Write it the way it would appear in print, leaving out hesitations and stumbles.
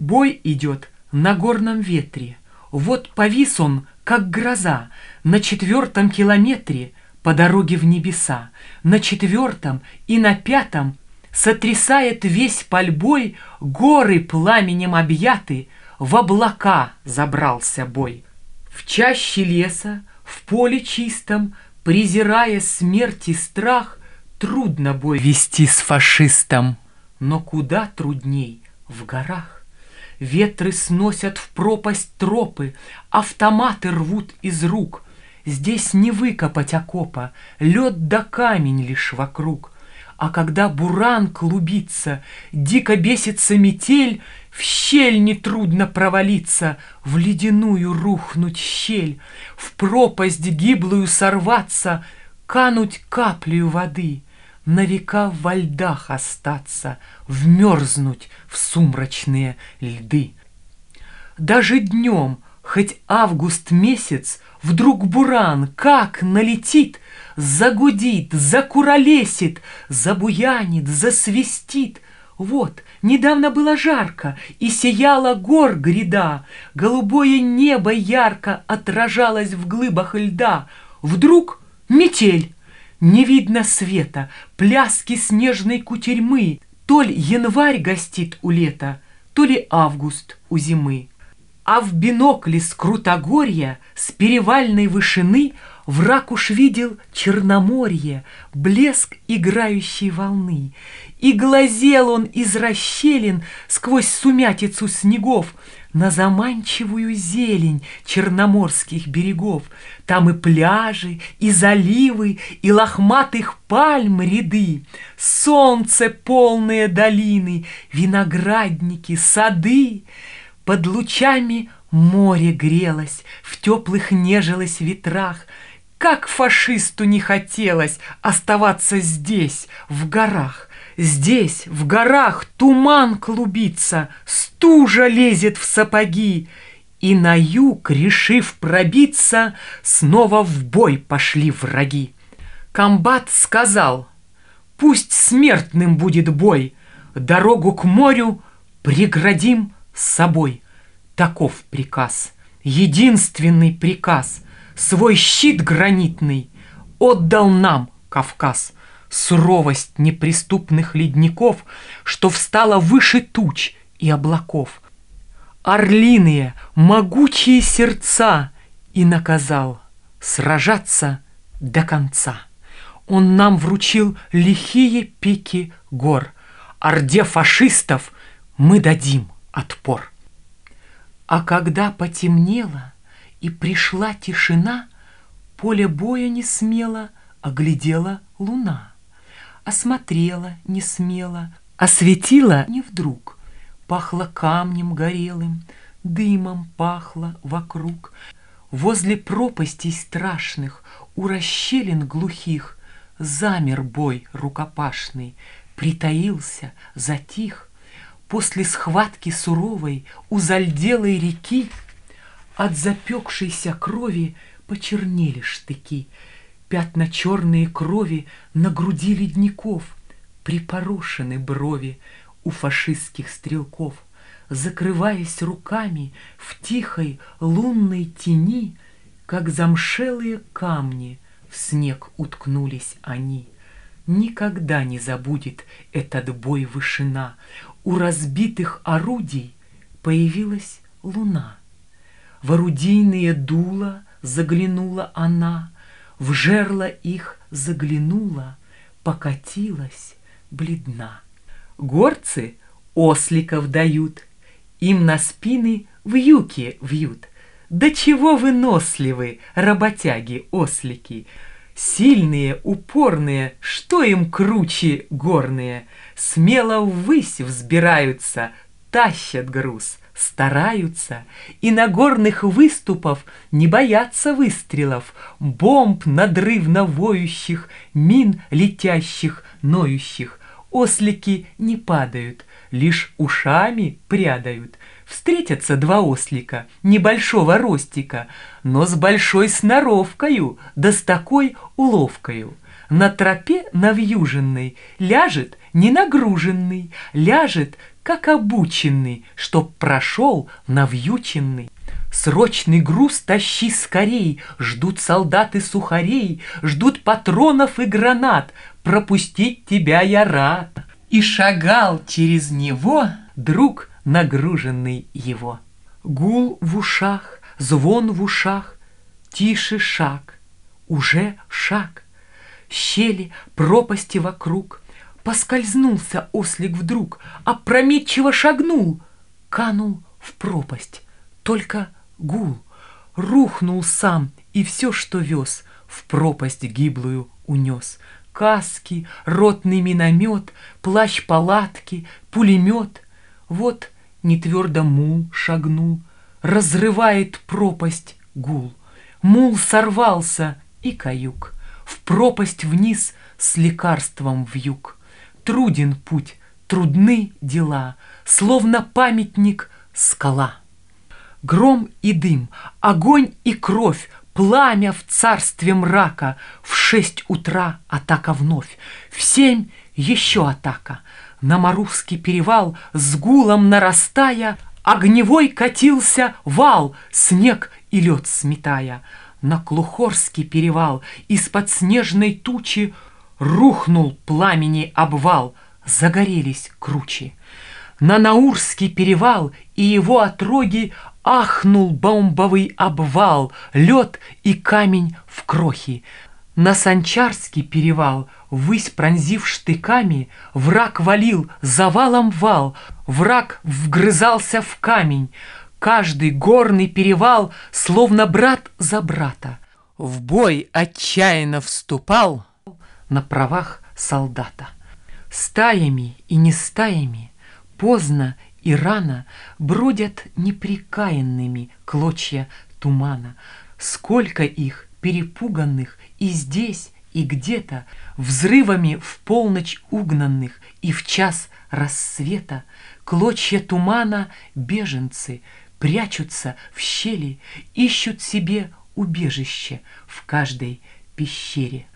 Бой идет на горном ветре. Вот повис он, как гроза, на 4-м километре по дороге в небеса. На 4-м и на 5-м сотрясает весь пальбой, горы пламенем объяты, в облака забрался бой. В чаще леса, в поле чистом, презирая смерть и страх, трудно бой вести с фашистом. Но куда трудней в горах. Ветры сносят в пропасть тропы, автоматы рвут из рук. Здесь не выкопать окопа, лед да камень лишь вокруг. А когда буран клубится, дико бесится метель, в щель нетрудно провалиться, в ледяную рухнуть щель, в пропасть гиблую сорваться, кануть каплею воды, на века во льдах остаться, вмерзнуть в сумрачные льды. Даже днем, хоть август месяц, вдруг буран как налетит, загудит, закуролесит, забуянит, засвистит. Вот, недавно было жарко, и сияла гор гряда, голубое небо ярко отражалось в глыбах льда. Вдруг метель, не видно света, пляски снежной кутерьмы. То ли январь гостит у лета, то ли август у зимы. А в бинокле с крутогорья, с перевальной вышины, враг уж видел Черноморье, блеск играющей волны. И глазел он из расщелин сквозь сумятицу снегов на заманчивую зелень черноморских берегов. Там и пляжи, и заливы, и лохматых пальм ряды, солнце полные долины, виноградники, сады. Под лучами море грелось, в теплых нежилось ветрах. Как фашисту не хотелось оставаться здесь, в горах. Здесь, в горах, туман клубится, стужа лезет в сапоги. И на юг, решив пробиться, снова в бой пошли враги. Комбат сказал: пусть смертным будет бой, дорогу к морю преградим с собой. Таков приказ, единственный приказ. Свой щит гранитный отдал нам Кавказ. Суровость неприступных ледников, что встала выше туч и облаков. Орлиные, могучие сердца, и наказал сражаться до конца. Он нам вручил лихие пики гор. Орде фашистов мы дадим отпор. А когда потемнело и пришла тишина, поле боя не смело оглядела луна. Осмотрела не смело, осветила не вдруг. Пахло камнем горелым, дымом пахло вокруг. Возле пропастей страшных, у расщелин глухих, замер бой рукопашный, притаился, затих. После схватки суровой у зальделой реки от запекшейся крови почернели штыки. Пятна черные крови на груди ледников, припорошены брови у фашистских стрелков. Закрываясь руками в тихой лунной тени, как замшелые камни в снег уткнулись они. Никогда не забудет этот бой вышина. У разбитых орудий появилась луна. В орудийные дула заглянула она, в жерла их заглянула, покатилась бледна. Горцы осликов дают, им на спины вьюки вьют. Да чего выносливы работяги-ослики! Сильные, упорные, что им круче горные, смело ввысь взбираются, тащат груз, стараются, и на горных выступов не боятся выстрелов, бомб надрывно воющих, мин летящих, ноющих. Ослики не падают, лишь ушами прядают. Встретятся два ослика небольшого ростика, но с большой сноровкою, да с такой уловкою. На тропе навьюженной ляжет ненагруженный, ляжет как обученный, чтоб прошел навьюченный. Срочный груз тащи скорей, ждут солдаты сухарей, ждут патронов и гранат, пропустить тебя я рад. И шагал через него друг, нагруженный его. Гул в ушах, звон в ушах, тише шаг, уже шаг. Щели, пропасти вокруг, поскользнулся ослик вдруг, опрометчиво шагнул, канул в пропасть, только гул. Рухнул сам, и все, что вез, в пропасть гиблую унес. Каски, ротный миномет, плащ палатки, пулемет. Вот нетвердо мул шагнул, разрывает пропасть гул. Мул сорвался, и каюк в пропасть вниз с лекарством вьюг. Труден путь, трудны дела, словно памятник скала. Гром и дым, огонь и кровь, пламя в царстве мрака. В 6 утра атака вновь, в 7 еще атака. На Марусский перевал с гулом нарастая огневой катился вал, снег и лед сметая. На Клухорский перевал из-под снежной тучи рухнул пламени обвал, загорелись кручи. На Наурский перевал и его отроги ахнул бомбовый обвал, лед и камень в крохи. На Санчарский перевал, ввысь пронзив штыками, враг валил завалом вал, враг вгрызался в камень. Каждый горный перевал, словно брат за брата, в бой отчаянно вступал на правах солдата. Стаями и не стаями, поздно и рано бродят непрекаянными клочья тумана. Сколько их, перепуганных, и здесь, и где-то, взрывами в полночь угнанных и в час рассвета, клочья тумана беженцы прячутся в щели, ищут себе убежище в каждой пещере.